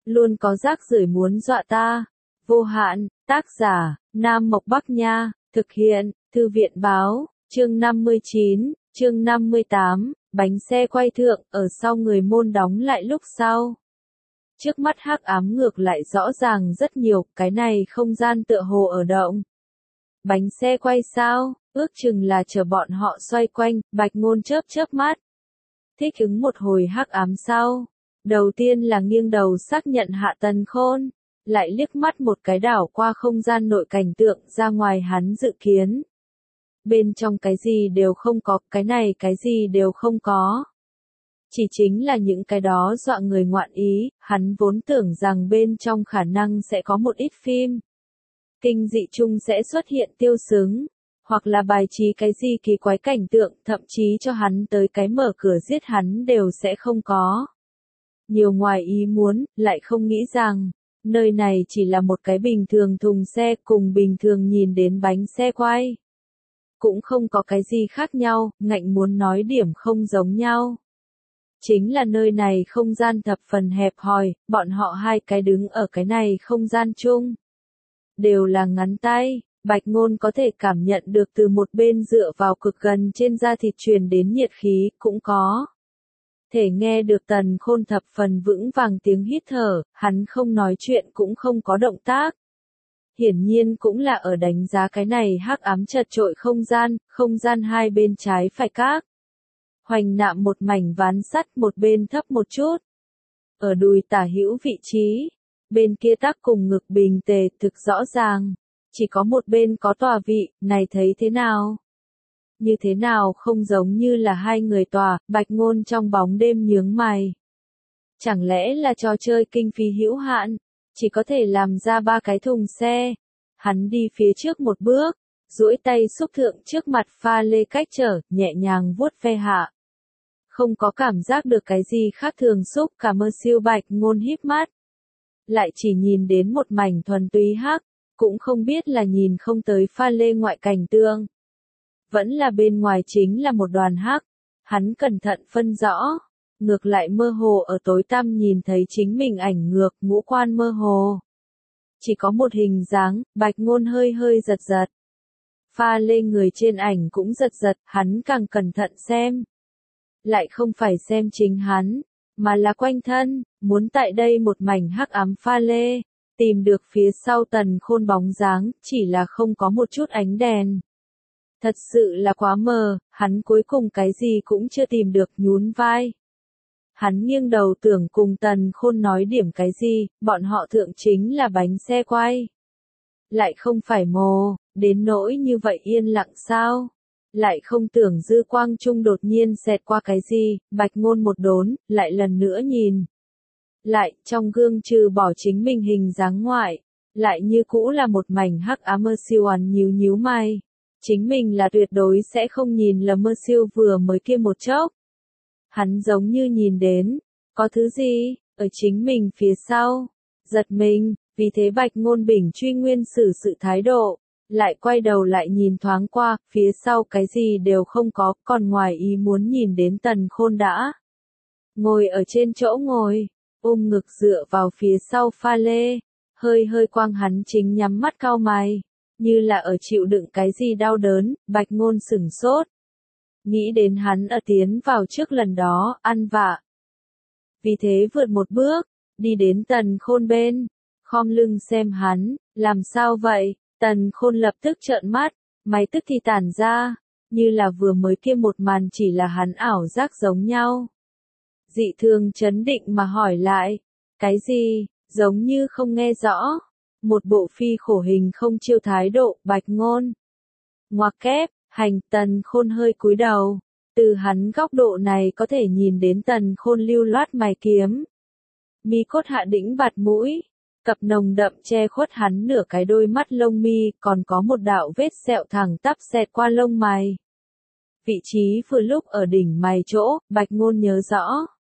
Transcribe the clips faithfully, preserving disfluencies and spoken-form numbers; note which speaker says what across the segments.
Speaker 1: luôn có rác rưởi muốn dọa ta. Vô hạn, tác giả, Nam Mộc Bắc Nha, thực hiện, Thư viện Báo, chương năm mươi chín, chương năm mươi tám, bánh xe quay thượng, ở sau người môn đóng lại lúc sau. Trước mắt hắc ám ngược lại rõ ràng rất nhiều, cái này không gian tựa hồ ở động. Bánh xe quay sao, ước chừng là chờ bọn họ xoay quanh, Bạch Ngôn chớp chớp mắt. Thích ứng một hồi hắc ám sau. Đầu tiên là nghiêng đầu xác nhận Hạ Tần Khôn, lại liếc mắt một cái đảo qua không gian nội cảnh tượng ra ngoài hắn dự kiến. Bên trong cái gì đều không có, cái này cái gì đều không có. Chỉ chính là những cái đó dọa người ngoạn ý, hắn vốn tưởng rằng bên trong khả năng sẽ có một ít phim. Kinh dị chung sẽ xuất hiện tiêu xứng, hoặc là bài trí cái gì kỳ quái cảnh tượng, thậm chí cho hắn tới cái mở cửa giết hắn đều sẽ không có. Nhiều ngoài ý muốn, lại không nghĩ rằng, nơi này chỉ là một cái bình thường thùng xe cùng bình thường nhìn đến bánh xe quay. Cũng không có cái gì khác nhau, ngạnh muốn nói điểm không giống nhau. Chính là nơi này không gian thập phần hẹp hòi, bọn họ hai cái đứng ở cái này không gian chung. Đều là ngắn tay, Bạch Ngôn có thể cảm nhận được từ một bên dựa vào cực gần trên da thịt truyền đến nhiệt khí, cũng có. Thể nghe được Tần Khôn thập phần vững vàng tiếng hít thở, hắn không nói chuyện cũng không có động tác. Hiển nhiên cũng là ở đánh giá cái này hắc ám chật trội không gian, không gian hai bên trái phải các. Hoành nạm một mảnh ván sắt một bên thấp một chút. Ở đùi tả hữu vị trí, bên kia tác cùng ngực bình tề thực rõ ràng. Chỉ có một bên có tòa vị, này thấy thế nào? Như thế nào không giống như là hai người tòa, Bạch Ngôn trong bóng đêm nhướng mày. Chẳng lẽ là trò chơi kinh phí hữu hạn, chỉ có thể làm ra ba cái thùng xe. Hắn đi phía trước một bước, duỗi tay xúc thượng trước mặt pha lê cách trở, nhẹ nhàng vuốt ve hạ. Không có cảm giác được cái gì khác thường xúc cả mơ siêu Bạch Ngôn híp mắt. Lại chỉ nhìn đến một mảnh thuần túy hắc, cũng không biết là nhìn không tới pha lê ngoại cảnh tượng. Vẫn là bên ngoài chính là một đoàn hắc, hắn cẩn thận phân rõ, ngược lại mơ hồ ở tối tăm nhìn thấy chính mình ảnh ngược, ngũ quan mơ hồ. Chỉ có một hình dáng, Bạch Ngôn hơi hơi giật giật. Pha lê người trên ảnh cũng giật giật, hắn càng cẩn thận xem. Lại không phải xem chính hắn, mà là quanh thân, muốn tại đây một mảnh hắc ám pha lê, tìm được phía sau Tần Khôn bóng dáng, chỉ là không có một chút ánh đèn. Thật sự là quá mờ, hắn cuối cùng cái gì cũng chưa tìm được, nhún vai. Hắn nghiêng đầu tưởng cùng Tần Khôn nói điểm cái gì, bọn họ thượng chính là bánh xe quay. Lại không phải mồ, đến nỗi như vậy yên lặng sao? Lại không tưởng dư quang trung đột nhiên xẹt qua cái gì, Bạch Ngôn một đốn, lại lần nữa nhìn. Lại, trong gương trừ bỏ chính mình hình dáng ngoại, lại như cũ là một mảnh hắc ám. Mơ siêu oán nhíu nhíu mày. Chính mình là tuyệt đối sẽ không nhìn lầm Mơ siêu vừa mới kia một chốc. Hắn giống như nhìn đến, có thứ gì, ở chính mình phía sau. Giật mình, vì thế Bạch Ngôn bình truy nguyên xử sự thái độ. Lại quay đầu lại nhìn thoáng qua, phía sau cái gì đều không có, còn ngoài ý muốn nhìn đến Tần Khôn đã. Ngồi ở trên chỗ ngồi, ôm ngực dựa vào phía sau pha lê, hơi hơi quang hắn chính nhắm mắt cau mày, như là ở chịu đựng cái gì đau đớn, Bạch Ngôn sửng sốt. Nghĩ đến hắn ở tiến vào trước lần đó, ăn vạ. Vì thế vượt một bước, đi đến Tần Khôn bên, khom lưng xem hắn, làm sao vậy? Tần Khôn lập tức trợn mắt, mày tức thì tản ra, như là vừa mới kia một màn chỉ là hắn ảo giác giống nhau. Dị thường chấn định mà hỏi lại, cái gì, giống như không nghe rõ. Một bộ phi khổ hình không chiêu thái độ, Bạch Ngôn. Ngoặc kép, hành, Tần Khôn hơi cúi đầu. Từ hắn góc độ này có thể nhìn đến Tần Khôn lưu loát mày kiếm. Mi cốt hạ đĩnh bạt mũi. Cặp nồng đậm che khuất hắn nửa cái đôi mắt lông mi, còn có một đạo vết sẹo thẳng tắp xẹt qua lông mày. Vị trí vừa lúc ở đỉnh mày chỗ, Bạch Ngôn nhớ rõ.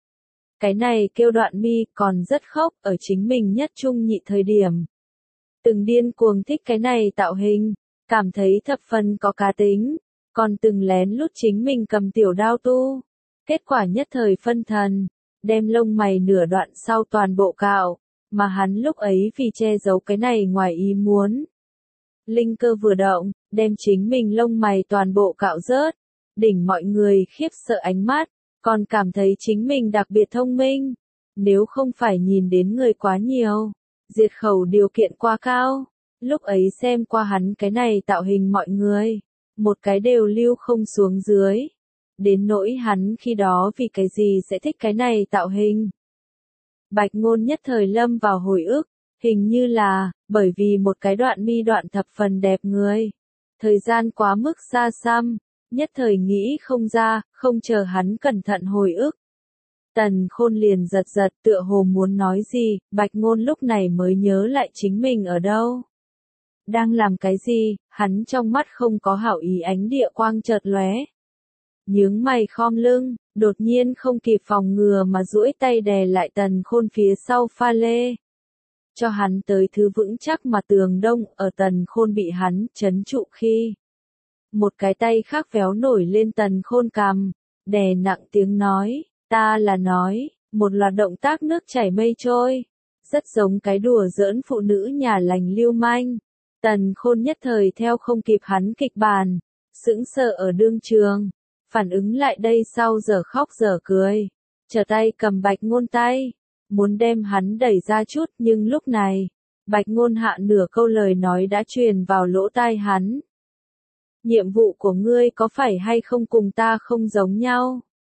Speaker 1: Cái này kêu đoạn mi, còn rất khốc, ở chính mình nhất trung nhị thời điểm. Từng điên cuồng thích cái này tạo hình, cảm thấy thập phần có cá tính, còn từng lén lút chính mình cầm tiểu đao tu. Kết quả nhất thời phân thần, đem lông mày nửa đoạn sau toàn bộ cạo. mà hắn lúc ấy vì che giấu cái này ngoài ý muốn. Linh cơ vừa động, đem chính mình lông mày toàn bộ cạo rớt, đỉnh mọi người khiếp sợ ánh mắt, còn cảm thấy chính mình đặc biệt thông minh. Nếu không phải nhìn đến người quá nhiều, diệt khẩu điều kiện quá cao, lúc ấy xem qua hắn cái này tạo hình mọi người, một cái đều lưu không xuống dưới. Đến nỗi hắn khi đó vì cái gì sẽ thích cái này tạo hình. Bạch Ngôn nhất thời lâm vào hồi ức, hình như là, bởi vì một cái đoạn mi đoạn thập phần đẹp người. Thời gian quá mức xa xăm, nhất thời nghĩ không ra, không chờ hắn cẩn thận hồi ức. Tần Khôn liền giật giật tựa hồ muốn nói gì, Bạch Ngôn lúc này mới nhớ lại chính mình ở đâu. Đang làm cái gì, hắn trong mắt không có hảo ý ánh địa quang chợt lóe. Nhướng mày khom lưng, đột nhiên không kịp phòng ngừa mà duỗi tay đè lại Tần Khôn phía sau pha lê. Cho hắn tới thứ vững chắc mà tường đông ở Tần Khôn bị hắn chấn trụ khi. Một cái tay khác véo nổi lên Tần Khôn cằm, đè nặng tiếng nói, ta là nói, một loạt động tác nước chảy mây trôi, rất giống cái đùa giỡn phụ nữ nhà lành lưu manh. Tần Khôn nhất thời theo không kịp hắn kịch bản, sững sờ ở đương trường, phản ứng lại đây sau giờ khóc giờ cười, trở tay cầm Bạch Ngôn tay, muốn đem hắn đẩy ra chút nhưng lúc này, Bạch Ngôn hạ nửa câu lời nói đã truyền vào lỗ tai hắn. Nhiệm vụ của ngươi có phải hay không cùng ta không giống nhau?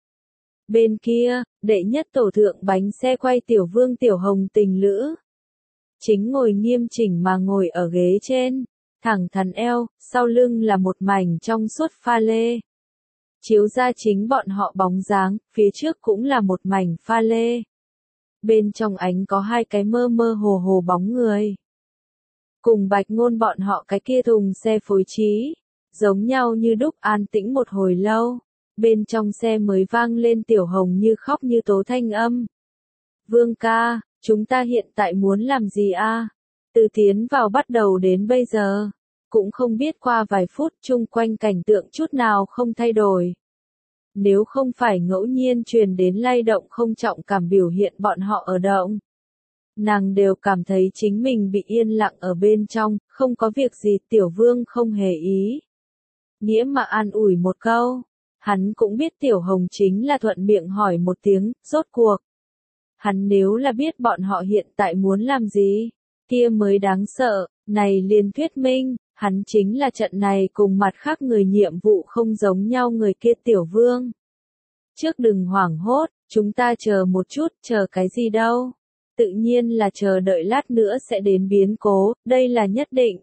Speaker 1: Bên kia, đệ nhất tổ thượng bánh xe quay Tiểu Vương Tiểu Hồng tình lữ. Chính ngồi nghiêm chỉnh mà ngồi ở ghế trên, thẳng thắn eo, sau lưng là một mảnh trong suốt pha lê. Chiếu ra chính bọn họ bóng dáng, phía trước cũng là một mảnh pha lê. Bên trong ánh có hai cái mơ mơ hồ hồ bóng người. Cùng Bạch Ngôn bọn họ cái kia thùng xe phối trí, giống nhau như đúc an tĩnh một hồi lâu. Bên trong xe mới vang lên Tiểu Hồng như khóc như tố thanh âm. Vương ca, chúng ta hiện tại muốn làm gì a? Từ tiến vào bắt đầu đến bây giờ, cũng không biết qua vài phút chung quanh cảnh tượng chút nào không thay đổi. Nếu không phải ngẫu nhiên truyền đến lay động không trọng cảm biểu hiện bọn họ ở động. Nàng đều cảm thấy chính mình bị yên lặng ở bên trong, không có việc gì. Tiểu Vương không hề ý nghĩa mà an ủi một câu. Hắn cũng biết Tiểu Hồng chính là thuận miệng hỏi một tiếng, rốt cuộc. Hắn nếu là biết bọn họ hiện tại muốn làm gì, kia mới đáng sợ, này liền thuyết minh, hắn chính là trận này cùng mặt khác người nhiệm vụ không giống nhau người kia. Tiểu Vương. Trước đừng hoảng hốt, chúng ta chờ một chút, chờ cái gì đâu. Tự nhiên là chờ đợi lát nữa sẽ đến biến cố, đây là nhất định.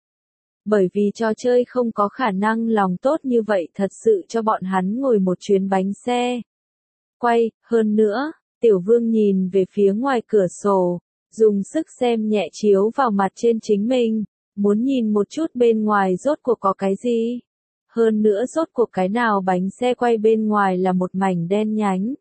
Speaker 1: Bởi vì trò chơi không có khả năng lòng tốt như vậy thật sự cho bọn hắn ngồi một chuyến bánh xe. Quay, hơn nữa, Tiểu Vương nhìn về phía ngoài cửa sổ, dùng sức xem nhẹ chiếu vào mặt trên chính mình, muốn nhìn một chút bên ngoài rốt cuộc có cái gì. Hơn nữa rốt cuộc cái nào bánh xe quay bên ngoài là một mảnh đen nhánh.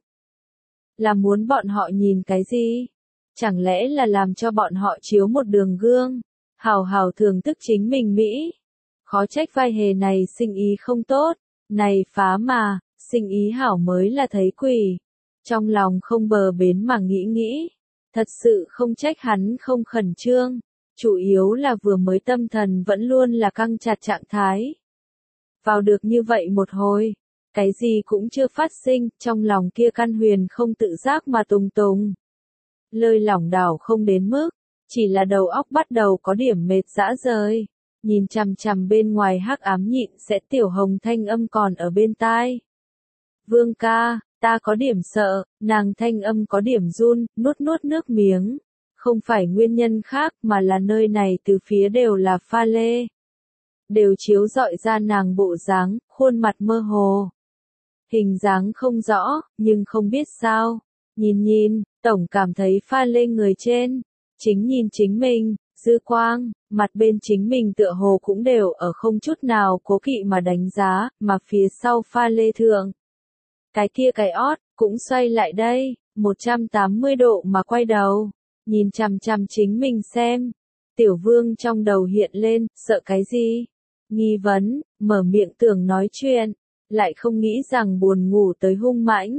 Speaker 1: Là muốn bọn họ nhìn cái gì? Chẳng lẽ là làm cho bọn họ chiếu một đường gương? Hào hào thưởng thức chính mình Mỹ. Khó trách vai hề này sinh ý không tốt. Này phá mà, sinh ý hảo mới là thấy quỷ. Trong lòng không bờ bến mà nghĩ nghĩ. Thật sự không trách hắn không khẩn trương. Chủ yếu là vừa mới tâm thần vẫn luôn là căng chặt trạng thái. Vào được như vậy một hồi. Cái gì cũng chưa phát sinh, trong lòng kia căn huyền không tự giác mà tùng tùng. Lơi lỏng đảo không đến mức. Chỉ là đầu óc bắt đầu có điểm mệt dã rời, nhìn chằm chằm bên ngoài hắc ám nhịn sẽ. Tiểu Hồng thanh âm còn ở bên tai. Vương ca, ta có điểm sợ, nàng thanh âm có điểm run, nuốt nuốt nước miếng. Không phải nguyên nhân khác mà là nơi này từ phía đều là pha lê. Đều chiếu rọi ra nàng bộ dáng, khuôn mặt mơ hồ. Hình dáng không rõ, nhưng không biết sao. Nhìn nhìn, tổng cảm thấy pha lê người trên. Chính nhìn chính mình, dư quang, mặt bên chính mình tựa hồ cũng đều ở không chút nào cố kỵ mà đánh giá, mà phía sau pha lê thượng. Cái kia cái ót, cũng xoay lại đây, một trăm tám mươi độ mà quay đầu, nhìn chằm chằm chính mình xem. Tiểu Vương trong đầu hiện lên, sợ cái gì? Nghi vấn, mở miệng tưởng nói chuyện, lại không nghĩ rằng buồn ngủ tới hung mãnh.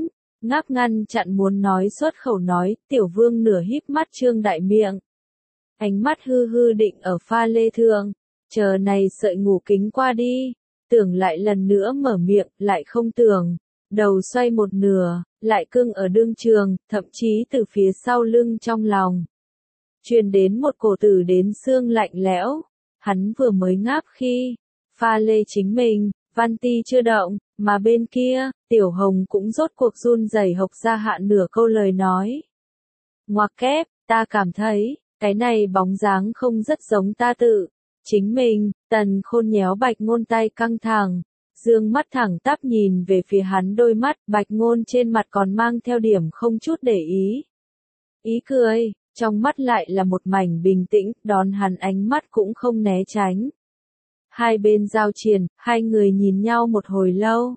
Speaker 1: ngáp ngăn chặn muốn nói xuất khẩu nói, tiểu vương nửa híp mắt trương đại miệng. Ánh mắt hư hư định ở pha lê thượng, chờ này sợi ngủ kính qua đi, tưởng lại lần nữa mở miệng, lại không tưởng, đầu xoay một nửa, lại cưng ở đương trường, thậm chí từ phía sau lưng trong lòng. Truyền đến một cổ tử đến xương lạnh lẽo, hắn vừa mới ngáp khi, pha lê chính mình, Văn Ti chưa động, mà bên kia, Tiểu Hồng cũng rốt cuộc run rẩy hộc ra hạ nửa câu lời nói. Ngoặc kép, ta cảm thấy, cái này bóng dáng không rất giống ta tự. Chính mình, Tần Khôn nhéo Bạch Ngôn tay căng thẳng, dương mắt thẳng tắp nhìn về phía hắn đôi mắt, Bạch Ngôn trên mặt còn mang theo điểm không chút để ý. Ý cười, trong mắt lại là một mảnh bình tĩnh, đón hắn ánh mắt cũng không né tránh. Hai bên giao triền, hai người nhìn nhau một hồi lâu.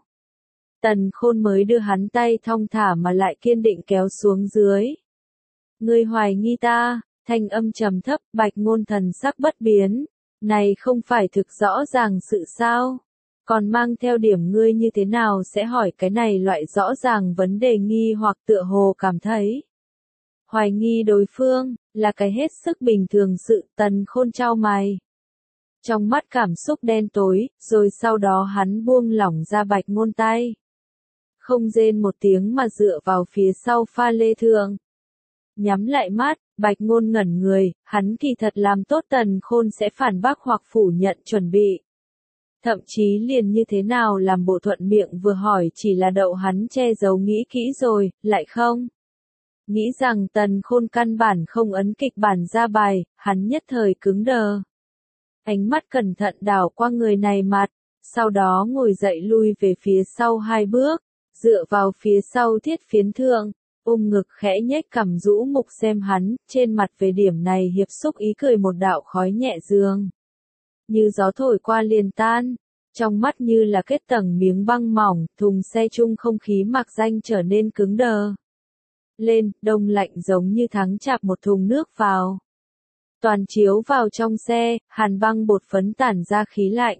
Speaker 1: Tần Khôn mới đưa hắn tay thong thả mà lại kiên định kéo xuống dưới. Ngươi hoài nghi ta, thanh âm trầm thấp, Bạch Ngôn thần sắc bất biến. Này không phải thực rõ ràng sự sao? Còn mang theo điểm ngươi như thế nào sẽ hỏi cái này loại rõ ràng vấn đề nghi hoặc tựa hồ cảm thấy. Hoài nghi đối phương, là cái hết sức bình thường sự. Tần Khôn chau mày. Trong mắt cảm xúc đen tối, rồi sau đó hắn buông lỏng ra Bạch Ngôn tay. Không rên một tiếng mà dựa vào phía sau pha lê thượng. Nhắm lại mắt, Bạch Ngôn ngẩn người, hắn kỳ thật làm tốt Tần Khôn sẽ phản bác hoặc phủ nhận chuẩn bị. Thậm chí liền như thế nào làm bộ thuận miệng vừa hỏi chỉ là đậu hắn che giấu nghĩ kỹ rồi, lại không. Nghĩ rằng Tần Khôn căn bản không ấn kịch bản ra bài, hắn nhất thời cứng đờ. Ánh mắt cẩn thận đảo qua người này mặt, sau đó ngồi dậy lui về phía sau hai bước, dựa vào phía sau thiết phiến thượng, ôm ngực khẽ nhếch cằm rũ mục xem hắn, trên mặt về điểm này hiệp xúc ý cười một đạo khói nhẹ dương. Như gió thổi qua liền tan, trong mắt như là kết tầng miếng băng mỏng, thùng xe chung không khí mạc danh trở nên cứng đờ. Lên, đông lạnh giống như thắng chạp một thùng nước vào. Toàn chiếu vào trong xe, hàn băng bột phấn tản ra khí lạnh.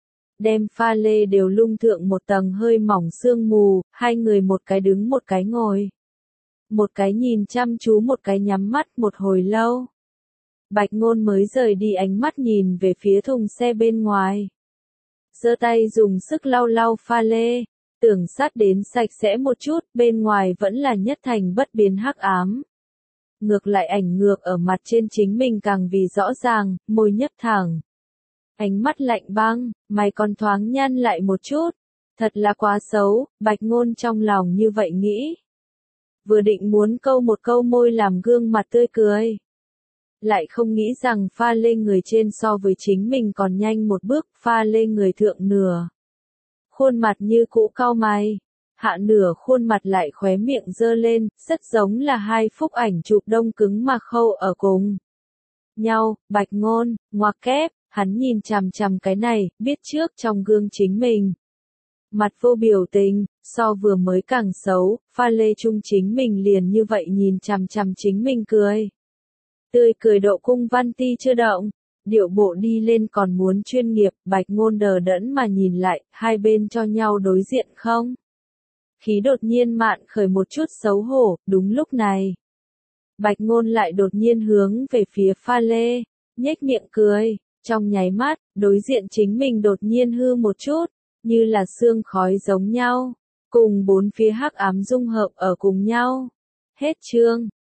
Speaker 1: Đem pha lê đều lung thượng một tầng hơi mỏng sương mù, hai người một cái đứng một cái ngồi. Một cái nhìn chăm chú một cái nhắm mắt một hồi lâu. Bạch Ngôn mới rời đi ánh mắt nhìn về phía thùng xe bên ngoài. Giơ tay dùng sức lau lau pha lê, tưởng sát đến sạch sẽ một chút, bên ngoài vẫn là nhất thành bất biến hắc ám. Ngược lại ảnh ngược ở mặt trên chính mình càng vì rõ ràng, môi nhấp thẳng. Ánh mắt lạnh băng, mày còn thoáng nhăn lại một chút. Thật là quá xấu, Bạch Ngôn trong lòng như vậy nghĩ. Vừa định muốn câu một câu môi làm gương mặt tươi cười. Lại không nghĩ rằng pha lê người trên so với chính mình còn nhanh một bước, pha lê người thượng nửa. Khuôn mặt như cũ cau mày. Hạ nửa khuôn mặt lại khóe miệng dơ lên, rất giống là hai phúc ảnh chụp đông cứng mà khâu ở cùng nhau. Bạch Ngôn, ngoặc kép, hắn nhìn chằm chằm cái này, biết trước trong gương chính mình. Mặt vô biểu tình, so vừa mới càng xấu, pha lê chung chính mình liền như vậy nhìn chằm chằm chính mình cười. Tươi cười độ cung Văn Ti chưa động, điệu bộ đi lên còn muốn chuyên nghiệp, Bạch Ngôn đờ đẫn mà nhìn lại, hai bên cho nhau đối diện không? Khí đột nhiên mạn khởi một chút xấu hổ, đúng lúc này. Bạch Ngôn lại đột nhiên hướng về phía pha lê, nhếch miệng cười, trong nháy mắt, đối diện chính mình đột nhiên hư một chút, như là sương khói giống nhau, cùng bốn phía hắc ám dung hợp ở cùng nhau. Hết chương.